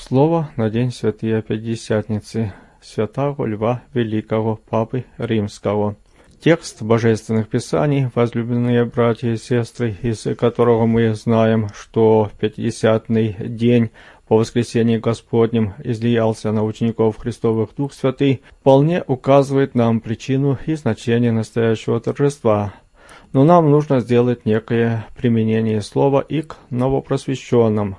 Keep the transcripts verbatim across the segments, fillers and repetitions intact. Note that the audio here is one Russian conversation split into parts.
Слово на день Святые Пятидесятницы Святаго Льва Великого, Папы Римского. Текст Божественных Писаний, возлюбленные братья и сестры, из которого мы знаем, что в Пятидесятный день по воскресении Господнем излиялся на учеников Христовых Дух Святый, вполне указывает нам причину и значение настоящего торжества. Но нам нужно сделать некое применение слова и к новопросвещенным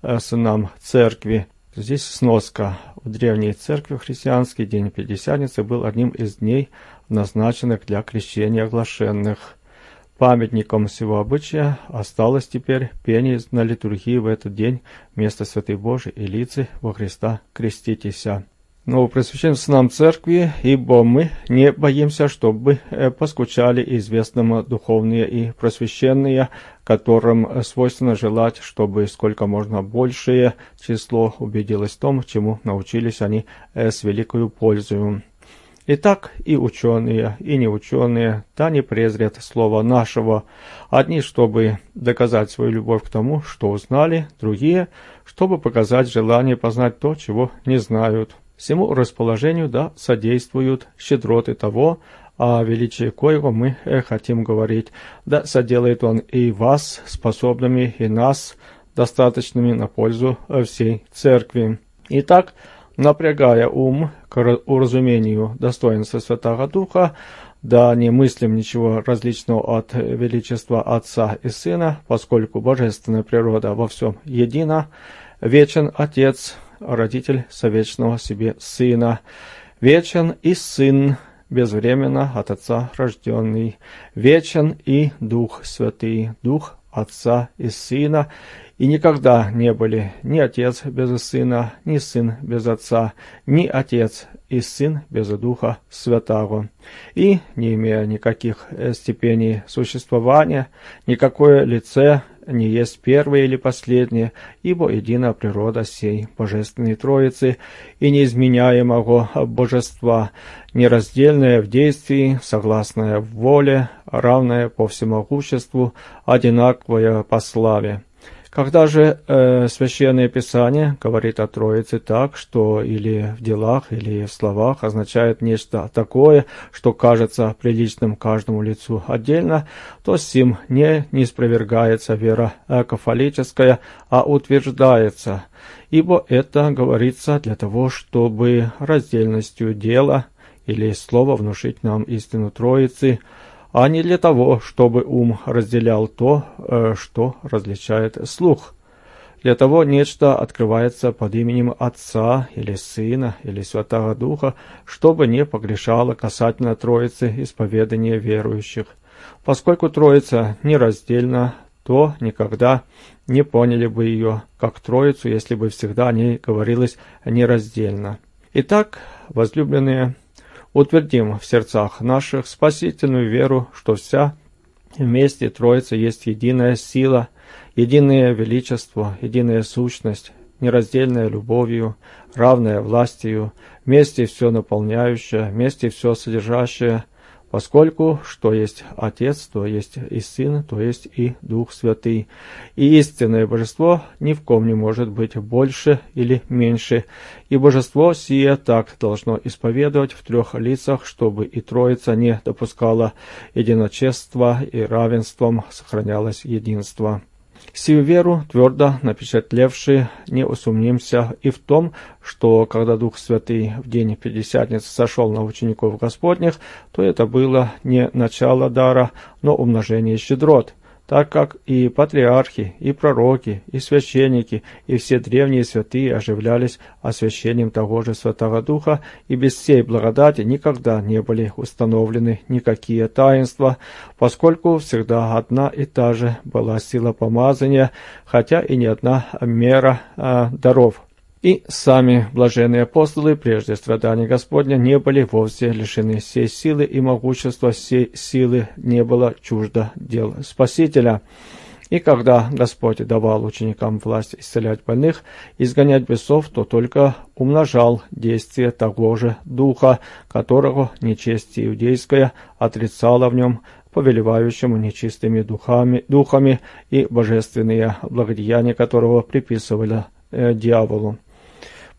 сынам Церкви. Здесь сноска. В древней Церкви христианский день Пятидесятницы был одним из дней, назначенных для крещения оглашенных. Памятником всего обычая осталось теперь пение на литургии в этот день вместо Святой Божией и лицы во Христа креститеся. Новопресвященным сынам Церкви, ибо мы не боимся, чтобы поскучали известным духовные и просвященные, которым свойственно желать, чтобы сколько можно большее число убедилось в том, чему научились они с великою пользою. Итак, и ученые, и неученые, да не презрят слова нашего, одни, чтобы доказать свою любовь к тому, что узнали, другие, чтобы показать желание познать то, чего не знают. Всему расположению да содействуют щедроты того, о величии коего мы хотим говорить, да соделает он и вас способными, и нас достаточными на пользу всей Церкви. Итак, напрягая ум к уразумению достоинства Святаго Духа, да не мыслим ничего различного от величества Отца и Сына, поскольку божественная природа во всем едина, вечен Отец, родитель совечного себе Сына, вечен и Сын, безвременно от Отца рожденный, вечен и Дух Святый, Дух Отца и Сына, и никогда не были ни Отец без Сына, ни Сын без Отца, ни Отец и Сын без Духа Святаго. И, не имея никаких степеней существования, никакое лице не есть первое или последнее, ибо едина природа сей Божественной Троицы и неизменяемого Божества, нераздельное в действии, согласное в воле, равное по всемогуществу, одинаковое по славе. Когда же э, Священное Писание говорит о Троице так, что или в делах, или в словах означает нечто такое, что кажется приличным каждому лицу отдельно, то с сим не неспровергается вера кафолическая, а утверждается, ибо это говорится для того, чтобы раздельностью дела или слова внушить нам истину Троицы, а не для того, чтобы ум разделял то, что различает слух. Для того нечто открывается под именем Отца или Сына или Святаго Духа, чтобы не погрешало касательно Троицы исповедания верующих. Поскольку Троица нераздельна, то никогда не поняли бы ее как Троицу, если бы всегда о ней говорилось нераздельно. Итак, возлюбленные, утвердим в сердцах наших спасительную веру, что вся вместе Троица есть единая сила, единое величество, единая сущность, нераздельная любовью, равная властью, вместе все наполняющее, вместе все содержащее, поскольку что есть Отец, то есть и Сын, то есть и Дух Святый. И истинное божество ни в ком не может быть больше или меньше, и божество сие так должно исповедовать в трех лицах, чтобы и Троица не допускала единочества, и равенством сохранялось единство. Сию веру, твердо напечатлевши, не усомнимся и в том, что когда Дух Святый в день Пятидесятницы сошел на учеников Господних, то это было не начало дара, но умножение щедрот, так как и патриархи, и пророки, и священники, и все древние святые оживлялись освящением того же Святаго Духа, и без сей благодати никогда не были установлены никакие таинства, поскольку всегда одна и та же была сила помазания, хотя и не одна мера а, даров. И сами блаженные апостолы прежде страданий Господня не были вовсе лишены сей силы, и могущество сей силы не было чуждо дел Спасителя. И когда Господь давал ученикам власть исцелять больных, изгонять бесов, то только умножал действие того же Духа, которого нечестие иудейское отрицало в нем, повелевающему нечистыми духами, духами и божественные благодеяния которого приписывали э, дьяволу.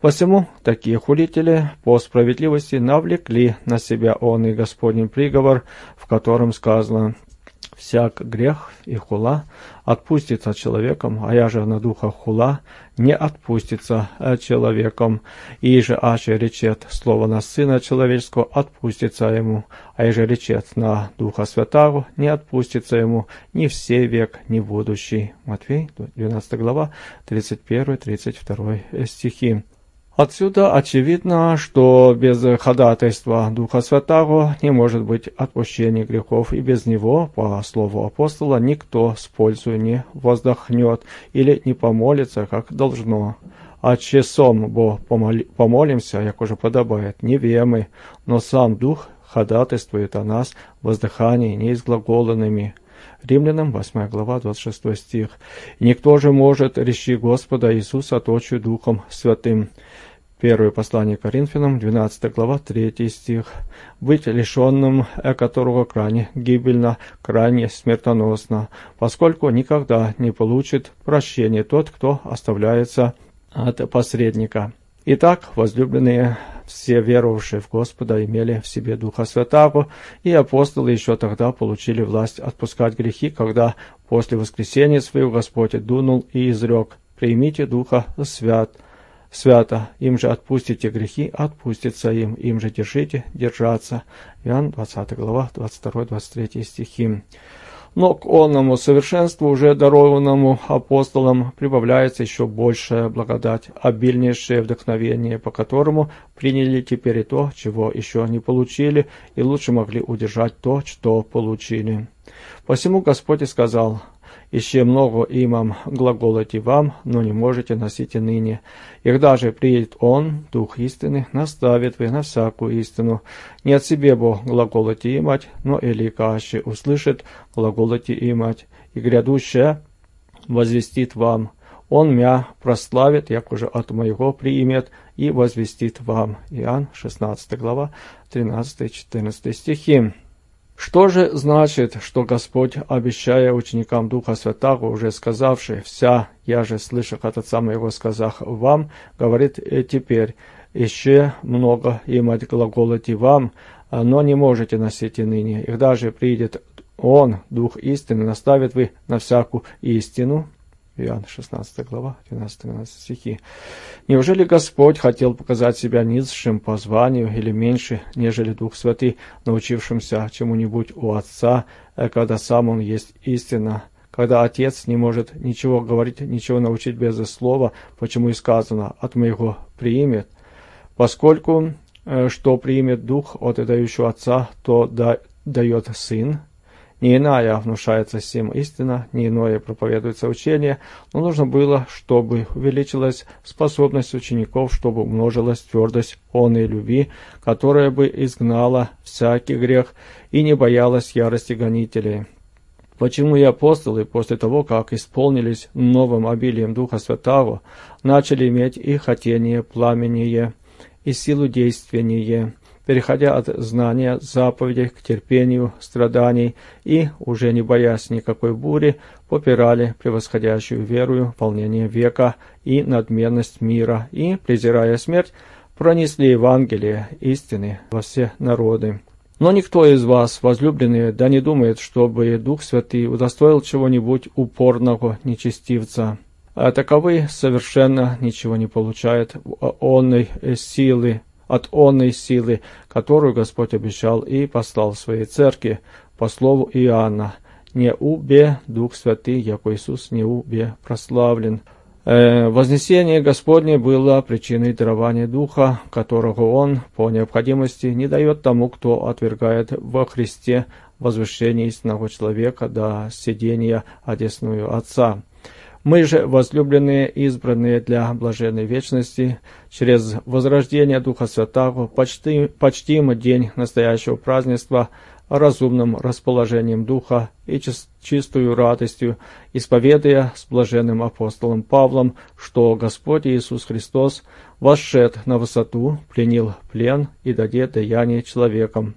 Посему такие хулители по справедливости навлекли на себя он и Господень приговор, в котором сказано: «Всяк грех и хула отпустится человеком, а я же на духа хула не отпустится человеком. И же аче речет слово на Сына Человеческого, отпустится ему, а и же речет на Духа Святаго, не отпустится ему ни в сей век, ни в будущий». Матфей, двенадцатая глава, тридцать первый тридцать второй стихи. Отсюда очевидно, что без ходатайства Духа Святаго не может быть отпущения грехов, и без него, по слову апостола, никто с пользой не воздохнет или не помолится, как должно. А часом бо помоли, помолимся, як уже подобает, не вемы, но сам Дух ходатайствует о нас воздыханием неизглаголенными. Римлянам, восьмая глава, двадцать шестой стих. «Никто же может речи Господа Иисуса точью Духом Святым». Первое послание Коринфянам, двенадцатая глава, третий стих. «Быть лишенным, которого крайне гибельно, крайне смертоносно, поскольку никогда не получит прощения тот, кто оставляется от посредника». Итак, возлюбленные, все веровавшие в Господа имели в себе Духа Святаго, и апостолы еще тогда получили власть отпускать грехи, когда после воскресения своего Господь дунул и изрек: «Примите Духа свят, свято, им же отпустите грехи, отпустится им, им же держите, держаться». Иоанн, двадцатая глава, двадцать второй двадцать третий стихи. Но к онному совершенству, уже дарованному апостолам, прибавляется еще большая благодать, обильнейшее вдохновение, по которому приняли теперь и то, чего еще не получили, и лучше могли удержать то, что получили. Посему Господь и сказал: «Еще много имам глаголите вам, но не можете носить и ныне. И когда же приедет Он, Дух истины, наставит вы на всякую истину. Не от себе бо глаголите имать, но или каще услышит глаголите имать, и грядущее возвестит вам. Он мя прославит, як уже от моего приимет, и возвестит вам». Иоанн, шестнадцатая глава, тринадцатый-четырнадцатый стихи. Что же значит, что Господь, обещая ученикам Духа Святаго, уже сказавший: «Вся, я же слышу от Отца моего сказах вам», говорит теперь: «Еще много имать глаголите вам, но не можете носить и ныне. И когда же придет Он, Дух истины, наставит вы на всякую истину». Иоанн, шестнадцатая глава, двенадцать-тринадцать стихи. Неужели Господь хотел показать себя низшим по званию или меньше, нежели Дух Святый, научившимся чему-нибудь у Отца, когда сам Он есть истина? Когда Отец не может ничего говорить, ничего научить без слова, почему и сказано: «От моего приимет». Поскольку что приимет Дух от дающего Отца, то да, дает Сын. Не иная внушается сим истина, не иное проповедуется учение, но нужно было, чтобы увеличилась способность учеников, чтобы умножилась твердость онной любви, которая бы изгнала всякий грех и не боялась ярости гонителей. Почему и апостолы, после того, как исполнились новым обилием Духа Святаго, начали иметь и хотение пламеннее, и силу действия, переходя от знания заповедей к терпению страданий, и, уже не боясь никакой бури, попирали превосходящую верою волнение века и надменность мира, и, презирая смерть, пронесли Евангелие истины во все народы. Но никто из вас, возлюбленные, да не думает, чтобы Дух Святый удостоил чего-нибудь упорного нечестивца. А таковы совершенно ничего не получают онной силы, от онной силы, которую Господь обещал и послал своей церкви, по слову Иоанна: «Не убе Дух Святый, яко Иисус не убе прославлен». Э, вознесение Господне было причиной дарования Духа, которого Он, по необходимости, не дает тому, кто отвергает во Христе возвышение истинного человека до сидения одесную Отца. Мы же, возлюбленные, избранные для блаженной вечности, через возрождение Духа Святаго почти, почтим день настоящего празднества разумным расположением Духа и чистую радостью, исповедуя с блаженным апостолом Павлом, что Господь Иисус Христос восшед на высоту, пленил плен и дадет даяние человекам.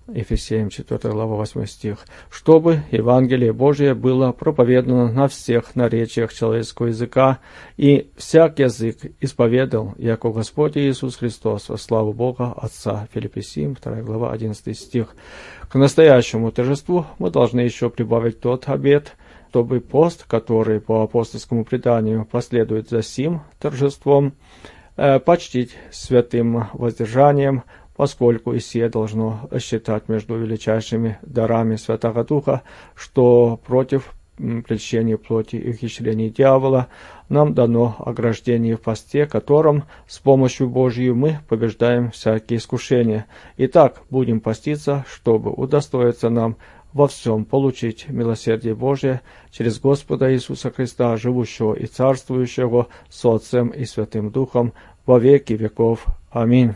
Ефесеям четвёртая глава восьмой стих. «Чтобы Евангелие Божие было проповедано на всех наречиях человеческого языка, и всяк язык исповедал, яко Господь Иисус Христос, во славу Бога Отца». Филиппийцам вторая глава одиннадцатый стих. К настоящему торжеству мы должны еще прибавить тот обет, чтобы пост, который по апостольскому преданию последует за сим торжеством, э, почтить святым воздержанием, поскольку и сие должно считать между величайшими дарами Святого Духа, что против прельщения плоти и ухищрений дьявола нам дано ограждение в посте, которым с помощью Божьей мы побеждаем всякие искушения. Итак, будем поститься, чтобы удостоиться нам во всем получить милосердие Божие через Господа Иисуса Христа, живущего и царствующего с Отцем и Святым Духом во веки веков. Аминь.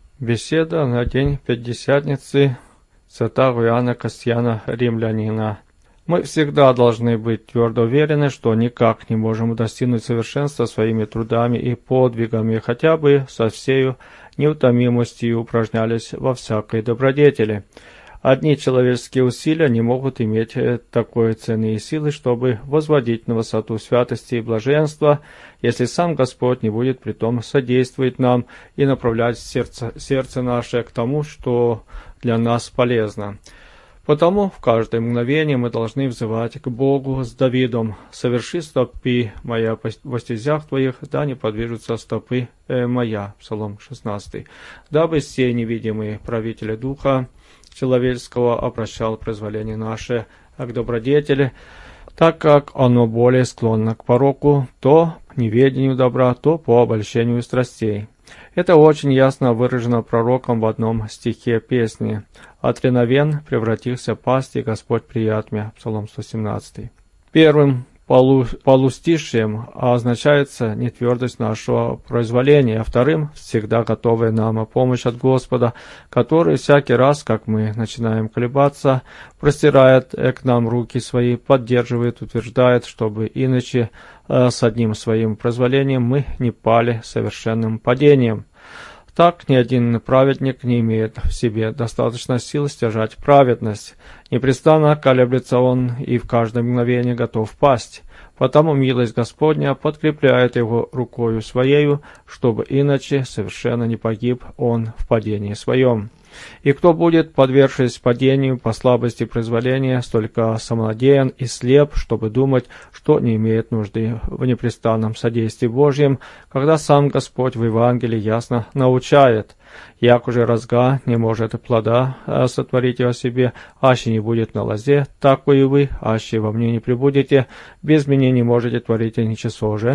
Беседа на день Пятидесятницы святого Иоанна Касьяна Римлянина. Мы всегда должны быть твердо уверены, что никак не можем достигнуть совершенства своими трудами и подвигами, хотя бы со всею неутомимостью упражнялись во всякой добродетели. Одни человеческие усилия не могут иметь такой цены и силы, чтобы возводить на высоту святости и блаженства, если сам Господь не будет притом содействовать нам и направлять сердце, сердце наше к тому, что для нас полезно. Потому в каждое мгновение мы должны взывать к Богу с Давидом: «Соверши стопы моя во стезях твоих, да не подвижутся стопы э, моя». Псалом шестнадцатый. Дабы все невидимые правители духа человеческого обращал произволение наше к добродетели, так как оно более склонно к пороку, то к неведению добра, то по обольщению страстей. Это очень ясно выражено пророком в одном стихе песни: «От реновен превратился пасть, и Господь прият мне». Псалом сто семнадцатый. Первым полу, полустишием означается нетвердость нашего произволения, а вторым — всегда готовая нам помощь от Господа, который всякий раз, как мы начинаем колебаться, простирает к нам руки свои, поддерживает, утверждает, чтобы иначе э, с одним своим произволением мы не пали совершенным падением. Так ни один праведник не имеет в себе достаточно сил стяжать праведность. Непрестанно колеблется он и в каждое мгновение готов пасть. Потому милость Господня подкрепляет его рукою своею, чтобы иначе совершенно не погиб он в падении своем. И кто будет, подвергшись падению по слабости произволения, столько самонадеян и слеп, чтобы думать, что не имеет нужды в непрестанном содействии Божьем, когда сам Господь в Евангелии ясно научает: «Як уже розга не может плода сотворить о себе, аще не будет на лозе, так и вы, аще во мне не прибудете, без меня не можете творить ничего же».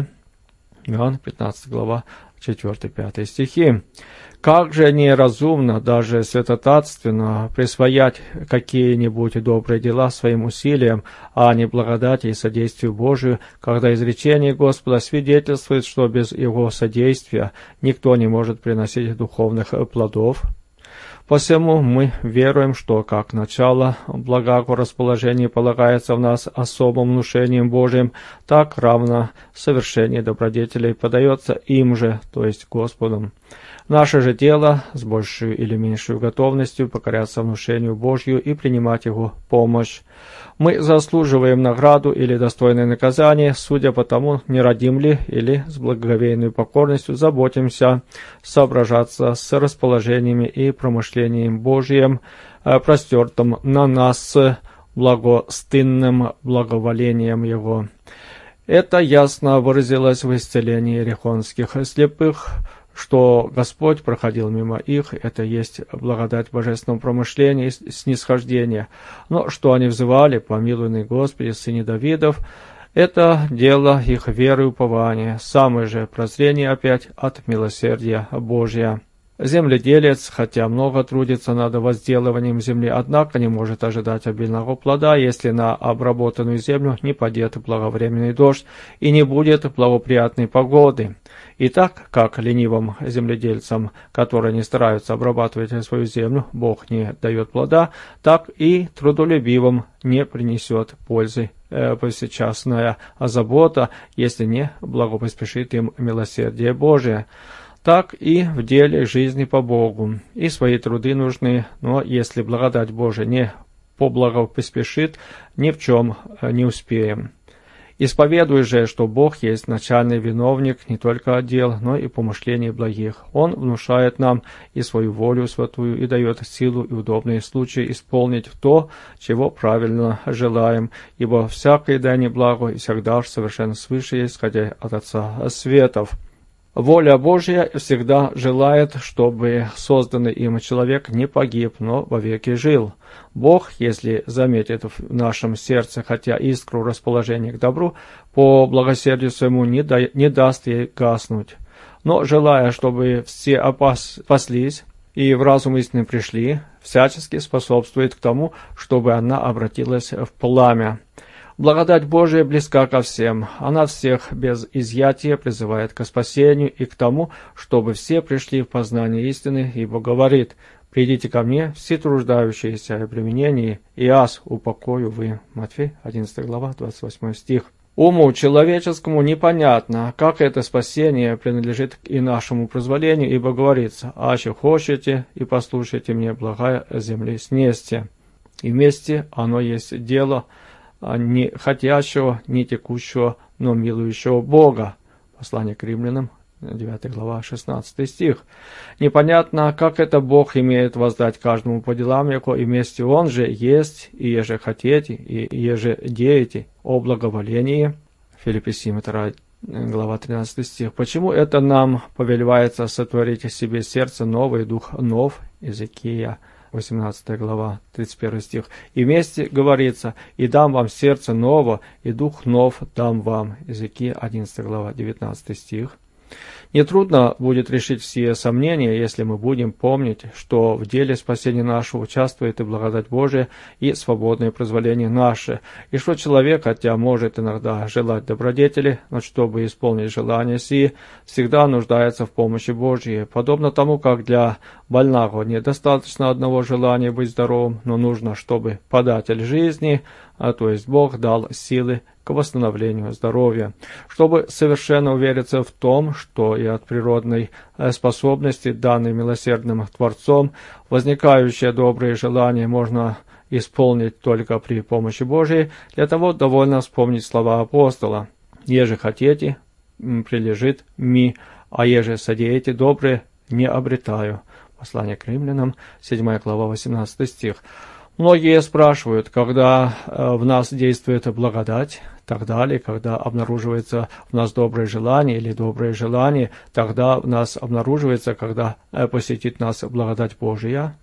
Иоанн пятнадцатая глава четвёртый-пятый стихи. Как же неразумно, даже святотатственно присвоять какие-нибудь добрые дела своим усилиям, а не благодати и содействию Божию, когда изречение Господа свидетельствует, что без Его содействия никто не может приносить духовных плодов. Посему мы веруем, что как начало благого расположения полагается в нас особым внушением Божиим, так равно совершение добродетелей подается им же, то есть Господом. Наше же дело с большей или меньшей готовностью покоряться внушению Божью и принимать Его помощь. Мы заслуживаем награду или достойное наказание, судя по тому, не родим ли или с благоговейной покорностью заботимся соображаться с расположениями и промышлением Божьим, простертым на нас благостынным благоволением Его. Это ясно выразилось в исцелении ерехонских слепых, что Господь проходил мимо их, это есть благодать божественного промышления и снисхождения. Но что они взывали: «Помилуй, Господи, сыне Давидов», это дело их веры и упования, самое же прозрение опять от милосердия Божия. Земледелец, хотя много трудится над возделыванием земли, однако не может ожидать обильного плода, если на обработанную землю не падет благовременный дождь и не будет благоприятной погоды. И так, как ленивым земледельцам, которые не стараются обрабатывать свою землю, Бог не дает плода, так и трудолюбивым не принесет пользы э, повсечасная забота, если не благопоспешит им милосердие Божие. так и в деле жизни по Богу. И свои труды нужны, но если благодать Божия не поблагопоспешит, ни в чем не успеем. Исповедуй же, что Бог есть начальный виновник не только дел, но и помышлений благих. Он внушает нам и свою волю святую, и дает силу и удобные случаи исполнить то, чего правильно желаем, ибо всякое дание благо и всегда совершенно свыше, исходя от Отца светов. Воля Божья всегда желает, чтобы созданный им человек не погиб, но вовеки жил. Бог, если заметит в нашем сердце хотя искру расположения к добру, по благосердию своему не, да, не даст ей гаснуть. Но, желая, чтобы все опас, спаслись и в разум истины пришли, всячески способствует к тому, чтобы она обратилась в пламя. Благодать Божия близка ко всем. Она всех без изъятия призывает к спасению и к тому, чтобы все пришли в познание истины, ибо говорит: «Придите ко мне, все труждающиеся и обремененные, и аз упокою вы». Матфея, одиннадцатая глава, двадцать восьмой стих. Уму человеческому непонятно, как это спасение принадлежит и нашему прозволению, ибо говорится: «Аще хочете и послушайте мне, благая земли снесте». И вместе оно есть дело не хотящего, не текущего, но милующего Бога. Послание к римлянам, девятая глава, шестнадцатый стих. Непонятно, как это Бог имеет воздать каждому по делам его, и вместе Он же есть, и еже хотите, и еже деете о благоволении. Филиппийцам, вторая глава, тринадцатый стих. Почему это нам повелевается сотворить в себе сердце новый, дух нов? Иезекия, восемнадцатая глава, тридцать первый стих. И вместе говорится: «И дам вам сердце ново, и дух нов дам вам». Иезекия, одиннадцатая глава, девятнадцатый стих. Нетрудно будет решить все сомнения, если мы будем помнить, что в деле спасения нашего участвует и благодать Божия, и свободное произволение наше, и что человек, хотя может иногда желать добродетели, но чтобы исполнить желания сии, всегда нуждается в помощи Божьей, подобно тому, как для больного недостаточно одного желания быть здоровым, но нужно, чтобы податель жизни, а то есть Бог, дал силы к восстановлению здоровья. Чтобы совершенно увериться в том, что и от природной способности, данной милосердным Творцом, возникающее добрые желания можно исполнить только при помощи Божией, для того довольно вспомнить слова апостола: «Еже хотите, прилежит ми, а еже содеете доброе, не обретаю». Послание к римлянам, седьмая глава, восемнадцатый стих. Многие спрашивают, когда в нас действует благодать, тогда ли, когда обнаруживается в нас доброе желание, или доброе желание, тогда в нас обнаруживается, когда посетит нас благодать Божия.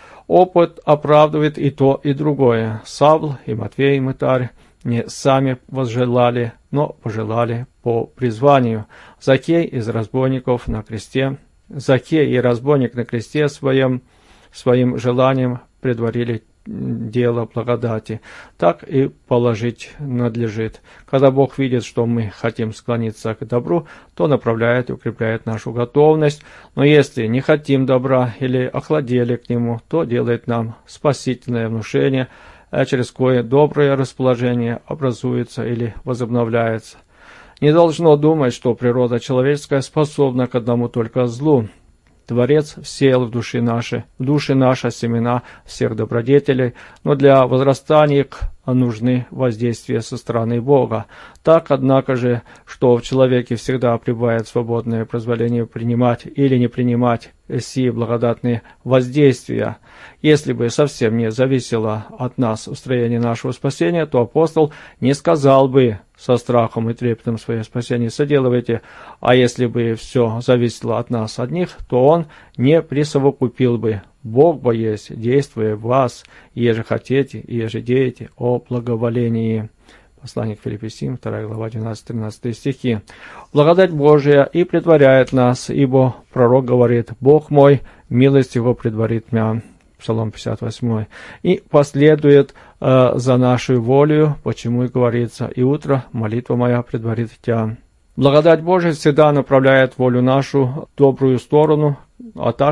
Опыт оправдывает и то, и другое. Савл и Матвей Мытарь не сами возжелали, но пожелали по призванию. Закей из разбойников на кресте, Закей и разбойник на кресте своим, своим желанием предварили дело благодати. Так и положить надлежит. Когда Бог видит, что мы хотим склониться к добру, то направляет и укрепляет нашу готовность. Но если не хотим добра или охладели к нему, то делает нам спасительное внушение, через кое доброе расположение образуется или возобновляется. Не должно думать, что природа человеческая способна к одному только злу. Творец всеял в души наши, в души наши семена всех добродетелей, но для возрастания их нужны воздействия со стороны Бога. Так, однако же, что в человеке всегда пребывает свободное позволение принимать или не принимать сии благодатные воздействия. Если бы совсем не зависело от нас устроение нашего спасения, то апостол не сказал бы со страхом и трепетом свое спасение соделывайте, а если бы все зависело от нас одних, то он не присовокупил бы: Бог бо есть, действуя в вас, еже хотите, еже деете о благоволении. Послание к Филиппийцам, вторая глава, двенадцатый-тринадцатый стихи. Благодать Божия и предваряет нас, ибо пророк говорит: Бог мой, милость его предварит мя. Псалом пятьдесят восемь. И последует э, за нашу волею, почему и говорится: и утро молитва моя предварит тя. Благодать Божия всегда направляет волю нашу в добрую сторону, а так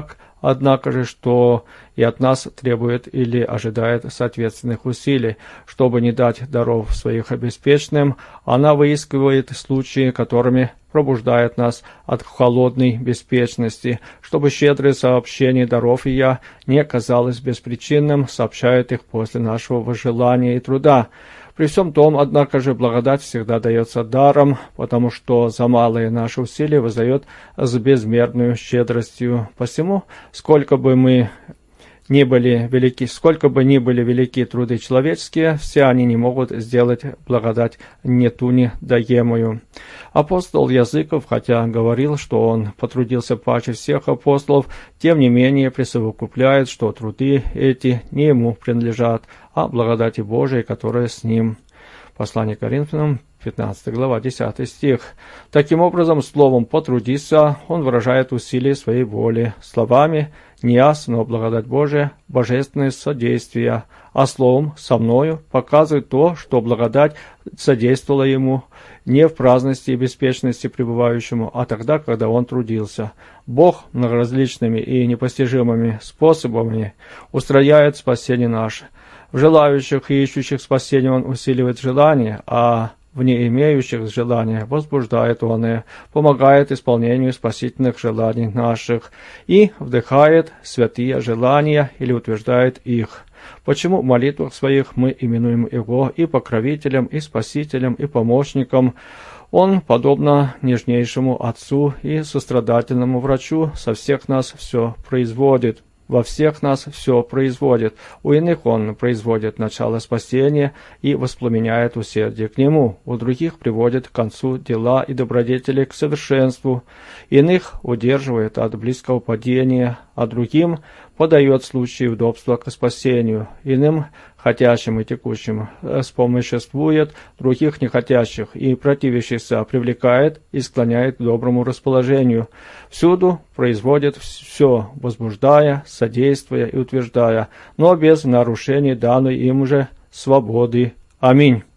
однако же, что и от нас требует или ожидает соответственных усилий. Чтобы не дать даров своих беспечным, она выискивает случаи, которыми пробуждает нас от холодной беспечности, чтобы щедрое сообщение даров ее не казалось беспричинным, сообщает их после нашего желания и труда. При всем том, однако же, благодать всегда дается даром, потому что за малые наши усилия воздает с безмерной щедростью. Посему, сколько бы мы ни были велики, сколько бы ни были велики труды человеческие, все они не могут сделать благодать не ту недаемую. Апостол Языков, хотя говорил, что он потрудился паче всех апостолов, тем не менее присовокупляет, что труды эти не ему принадлежат, а благодати Божией, которая с ним. Послание к Коринфянам, пятнадцатая глава, десятый стих. Таким образом, словом «потрудиться» он выражает усилие своей воли, словами «не аз, но благодать Божия, божественное содействие», а словом «со мною» показывает то, что благодать содействовала ему не в праздности и беспечности пребывающему, а тогда, когда он трудился. Бог многоразличными и непостижимыми способами устрояет спасение наше. В желающих и ищущих спасения он усиливает желание, а в не имеющих желания возбуждает он и помогает исполнению спасительных желаний наших и вдыхает святые желания или утверждает их. Почему в молитвах своих мы именуем Его и покровителем, и спасителем, и помощником? Он, подобно нежнейшему Отцу и сострадательному врачу, со всех нас все производит. Во всех нас все производит. У иных он производит начало спасения и воспламеняет усердие к нему. У других приводит к концу дела и добродетели к совершенству. Иных удерживает от близкого падения, а другим подает случаи удобства к спасению. Иным, хотящим и текущим, спомоществует, других нехотящих и противящихся привлекает и склоняет к доброму расположению. Всюду производит все, возбуждая, содействуя и утверждая, но без нарушений данной им же свободы. Аминь.